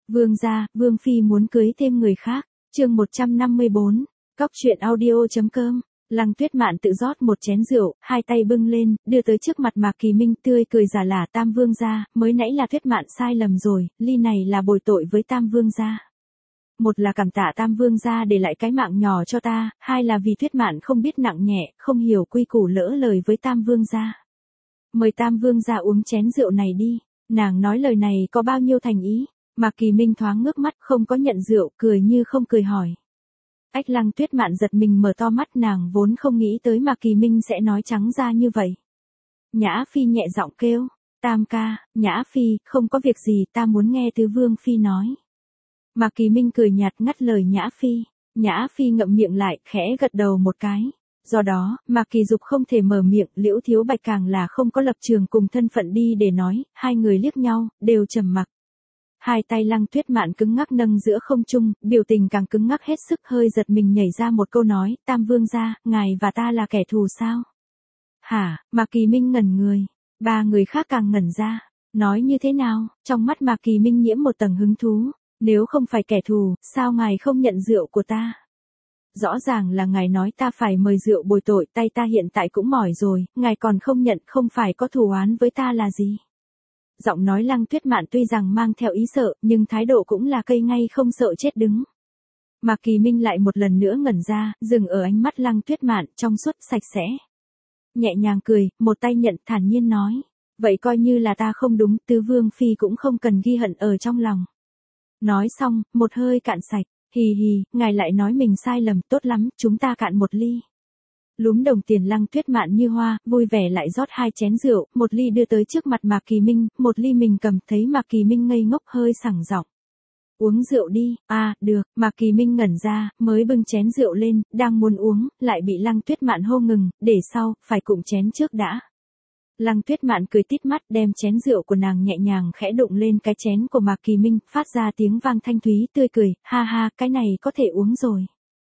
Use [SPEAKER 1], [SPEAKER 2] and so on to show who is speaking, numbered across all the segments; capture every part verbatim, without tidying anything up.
[SPEAKER 1] Vương gia, Vương Phi muốn cưới thêm người khác. Chương một trăm năm mươi bốn, Cóc truyện audio.com. Lăng Tuyết Mạn tự rót một chén rượu, hai tay bưng lên, đưa tới trước mặt Mạc Kỳ Minh, tươi cười giả lả. Tam Vương gia, mới nãy là Tuyết Mạn sai lầm rồi, ly này là bồi tội với Tam Vương gia. Một là cảm tạ Tam Vương gia để lại cái mạng nhỏ cho ta, hai là vì Tuyết Mạn không biết nặng nhẹ, không hiểu quy củ lỡ lời với Tam Vương gia. Mời Tam Vương gia uống chén rượu này đi. Nàng nói lời này có bao nhiêu thành ý. Mạc Kỳ Minh thoáng ngước mắt, không có nhận rượu, cười như không cười hỏi. Ách Lăng Tuyết Mạn giật mình mở to mắt, nàng vốn không nghĩ tới Mạc Kỳ Minh sẽ nói trắng ra như vậy. Nhã Phi nhẹ giọng kêu, Tam ca, Nhã Phi, không có việc gì, ta muốn nghe Tứ Vương Phi nói. Mạc Kỳ Minh cười nhạt ngắt lời Nhã Phi. Nhã Phi ngậm miệng lại, khẽ gật đầu một cái. Do đó, Mạc Kỳ Dục không thể mở miệng, Liễu Thiếu Bạch càng là không có lập trường cùng thân phận đi để nói, hai người liếc nhau, đều trầm mặc. Hai tay Lăng Tuyết Mạn cứng ngắc nâng giữa không trung, biểu tình càng cứng ngắc hết sức, hơi giật mình nhảy ra một câu nói, Tam Vương gia, ngài và ta là kẻ thù sao? Hả? Mạc Kỳ Minh ngẩn người, ba người khác càng ngẩn ra, nói như thế nào? Trong mắt Mạc Kỳ Minh nhiễm một tầng hứng thú, nếu không phải kẻ thù, sao ngài không nhận rượu của ta? Rõ ràng là ngài nói ta phải mời rượu bồi tội, tay ta hiện tại cũng mỏi rồi, ngài còn không nhận, không phải có thù oán với ta là gì? Giọng nói Lăng Tuyết Mạn tuy rằng mang theo ý sợ, nhưng thái độ cũng là cây ngay không sợ chết đứng. Mạc Kỳ Minh lại một lần nữa ngẩn ra, dừng ở ánh mắt Lăng Tuyết Mạn, trong suốt sạch sẽ. Nhẹ nhàng cười, một tay nhận, thản nhiên nói, vậy coi như là ta không đúng, Tứ Vương Phi cũng không cần ghi hận ở trong lòng. Nói xong, một hơi cạn sạch, hì hì, ngài lại nói mình sai lầm, tốt lắm, chúng ta cạn một ly. Lúm đồng tiền Lăng Tuyết Mạn như hoa, vui vẻ lại rót hai chén rượu, một ly đưa tới trước mặt Mạc Kỳ Minh, một ly mình cầm, thấy Mạc Kỳ Minh ngây ngốc hơi sảng giọng. Uống rượu đi, à, được, Mạc Kỳ Minh ngẩn ra, mới bưng chén rượu lên, đang muốn uống, lại bị Lăng Tuyết Mạn hô ngừng, để sau, phải cụng chén trước đã. Lăng Tuyết Mạn cười tít mắt, đem chén rượu của nàng nhẹ nhàng khẽ đụng lên cái chén của Mạc Kỳ Minh, phát ra tiếng vang thanh thúy tươi cười, ha ha, cái này có thể uống rồi.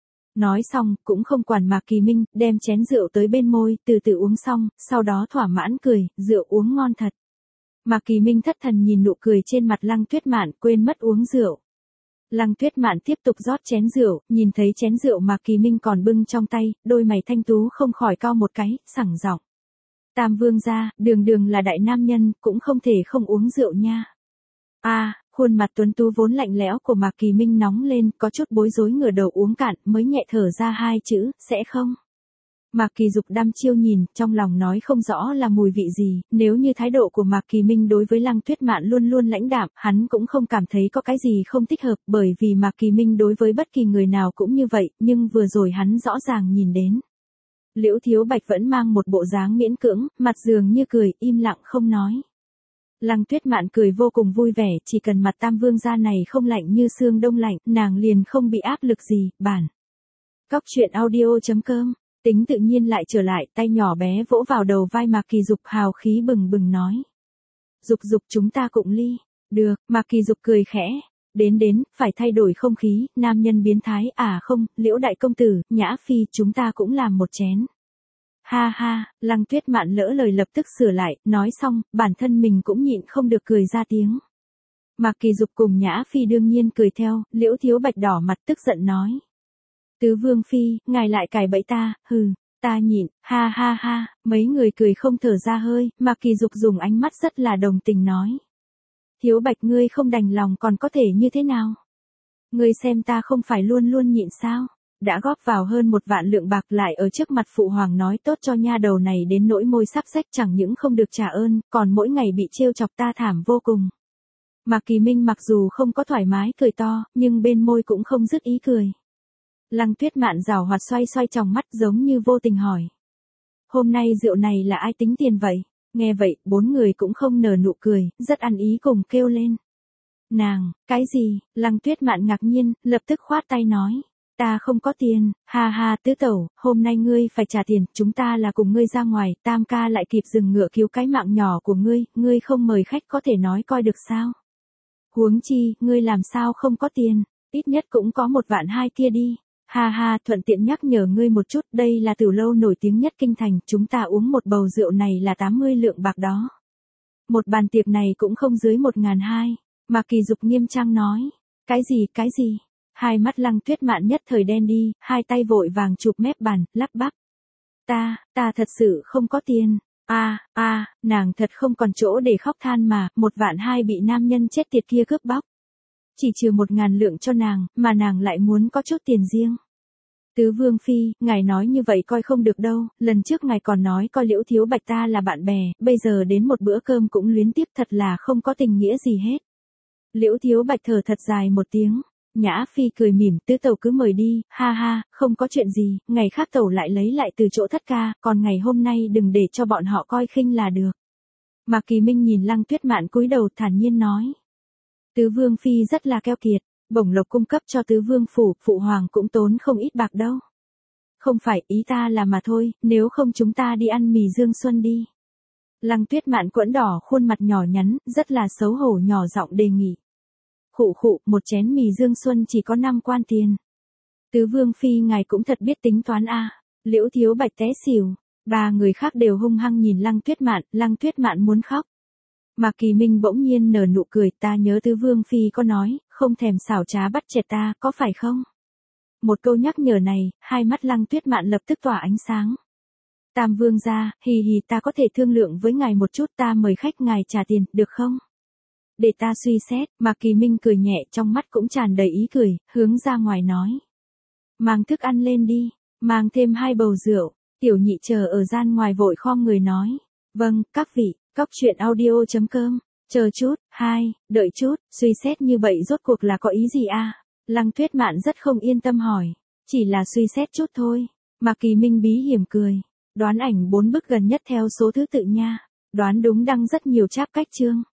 [SPEAKER 1] Nói xong, cũng không quản Mạc Kỳ Minh, đem chén rượu tới bên môi, từ từ uống xong, sau đó thỏa mãn cười, rượu uống ngon thật. Mạc Kỳ Minh thất thần nhìn nụ cười trên mặt Lăng Tuyết Mạn, quên mất uống rượu. Lăng Tuyết Mạn tiếp tục rót chén rượu, nhìn thấy chén rượu Mạc Kỳ Minh còn bưng trong tay, đôi mày thanh tú không khỏi cau một cái, sảng giọng. Tam Vương gia, đường đường là đại nam nhân, cũng không thể không uống rượu nha. A, à, khuôn mặt tuấn tú vốn lạnh lẽo của Mạc Kỳ Minh nóng lên, có chút bối rối ngửa đầu uống cạn, mới nhẹ thở ra hai chữ, sẽ không. Mạc Kỳ Dục đăm chiêu nhìn, trong lòng nói không rõ là mùi vị gì, nếu như thái độ của Mạc Kỳ Minh đối với Lăng Tuyết Mạn luôn luôn lãnh đạm, hắn cũng không cảm thấy có cái gì không thích hợp, bởi vì Mạc Kỳ Minh đối với bất kỳ người nào cũng như vậy, nhưng vừa rồi hắn rõ ràng nhìn đến. Liễu Thiếu Bạch vẫn mang một bộ dáng miễn cưỡng, mặt dường như cười, im lặng không nói. Lăng Tuyết Mạn cười vô cùng vui vẻ, chỉ cần mặt Tam Vương gia này không lạnh như xương đông lạnh, nàng liền không bị áp lực gì, bản. Cóc truyện audio.com, tính tự nhiên lại trở lại, tay nhỏ bé vỗ vào đầu vai Mạc Kỳ Dục, hào khí bừng bừng nói. Dục Dục, chúng ta cụng ly. Được, Mạc Kỳ Dục cười khẽ. Đến đến, phải thay đổi không khí, nam nhân biến thái, à không, Liễu đại công tử, Nhã Phi, chúng ta cũng làm một chén. Ha ha, Lăng Tuyết Mạn lỡ lời lập tức sửa lại, nói xong, bản thân mình cũng nhịn không được cười ra tiếng. Mạc Kỳ Dục cùng Nhã Phi đương nhiên cười theo, Liễu Thiếu Bạch đỏ mặt tức giận nói. Tứ Vương Phi, ngài lại cài bẫy ta, hừ, ta nhịn, ha ha ha, mấy người cười không thở ra hơi, Mạc Kỳ Dục dùng ánh mắt rất là đồng tình nói. Thiếu Bạch ngươi không đành lòng còn có thể như thế nào? Ngươi xem ta không phải luôn luôn nhịn sao? Đã góp vào hơn một vạn lượng bạc lại ở trước mặt phụ hoàng nói tốt cho nha đầu này đến nỗi môi sắp rách, chẳng những không được trả ơn, còn mỗi ngày bị trêu chọc ta thảm vô cùng. Mạc Kỳ Minh mặc dù không có thoải mái cười to, nhưng bên môi cũng không dứt ý cười. Lăng Tuyết Mạn giảo hoạt xoay xoay tròng mắt giống như vô tình hỏi. Hôm nay rượu này là ai tính tiền vậy? Nghe vậy, bốn người cũng không nở nụ cười, rất ăn ý cùng kêu lên. Nàng, cái gì? Lăng Tuyết Mạn ngạc nhiên, lập tức khoát tay nói. Ta không có tiền, ha ha tứ tẩu, hôm nay ngươi phải trả tiền, chúng ta là cùng ngươi ra ngoài, Tam ca lại kịp dừng ngựa cứu cái mạng nhỏ của ngươi, ngươi không mời khách có thể nói coi được sao? Huống chi, ngươi làm sao không có tiền, ít nhất cũng có một vạn hai kia đi. Ha ha, thuận tiện nhắc nhở ngươi một chút, đây là tiểu lâu nổi tiếng nhất kinh thành, chúng ta uống một bầu rượu này là tám mươi lượng bạc đó. Một bàn tiệc này cũng không dưới một ngàn hai. Mạc Kỳ Dục nghiêm trang nói. Cái gì, cái gì? Hai mắt Lăng Tuyết Mạn nhất thời đen đi, hai tay vội vàng chụp mép bàn, lắp bắp. Ta, ta thật sự không có tiền. A, a, nàng thật không còn chỗ để khóc than mà, một vạn hai bị nam nhân chết tiệt kia cướp bóc. Chỉ trừ một ngàn lượng cho nàng, mà nàng lại muốn có chút tiền riêng. Tứ Vương Phi, ngài nói như vậy coi không được đâu, lần trước ngài còn nói coi Liễu Thiếu Bạch ta là bạn bè, bây giờ đến một bữa cơm cũng luyến tiếc, thật là không có tình nghĩa gì hết. Liễu Thiếu Bạch thở thật dài một tiếng. Nhã Phi cười mỉm, tứ tẩu cứ mời đi, ha ha, không có chuyện gì, ngày khác tẩu lại lấy lại từ chỗ thất ca, còn ngày hôm nay đừng để cho bọn họ coi khinh là được. Mạc Kỳ Minh nhìn Lăng Tuyết Mạn cúi đầu thản nhiên nói. Tứ Vương Phi rất là keo kiệt, bổng lộc cung cấp cho Tứ Vương phủ, phụ hoàng cũng tốn không ít bạc đâu. Không phải, ý ta là mà thôi, nếu không chúng ta đi ăn mì Dương Xuân đi. Lăng Tuyết Mạn quẫn đỏ khuôn mặt nhỏ nhắn, rất là xấu hổ nhỏ giọng đề nghị. Khụ khụ, một chén mì Dương Xuân chỉ có năm quan tiền. Tứ Vương Phi ngài cũng thật biết tính toán a. À. Liễu Thiếu Bạch té xỉu. Ba người khác đều hung hăng nhìn Lăng Tuyết Mạn, Lăng Tuyết Mạn muốn khóc. Mạc Kỳ Minh bỗng nhiên nở nụ cười, ta nhớ Tứ Vương Phi có nói, không thèm xảo trá bắt chẹt ta, có phải không? Một câu nhắc nhở này, hai mắt Lăng Tuyết Mạn lập tức tỏa ánh sáng. Tam Vương gia, hì hì ta có thể thương lượng với ngài một chút, ta mời khách ngài trả tiền, được không? Để ta suy xét, Mạc Kỳ Minh cười nhẹ, trong mắt cũng tràn đầy ý cười, hướng ra ngoài nói. Mang thức ăn lên đi, mang thêm hai bầu rượu, tiểu nhị chờ ở gian ngoài vội khom người nói. Vâng, các vị, cóc truyện audio chấm com, chờ chút, hai, đợi chút, suy xét như vậy rốt cuộc là có ý gì a? À? Lăng Tuyết Mạn rất không yên tâm hỏi, chỉ là suy xét chút thôi. Mạc Kỳ Minh bí hiểm cười, đoán ảnh bốn bức gần nhất theo số thứ tự nha, đoán đúng đăng rất nhiều cháp cách chương.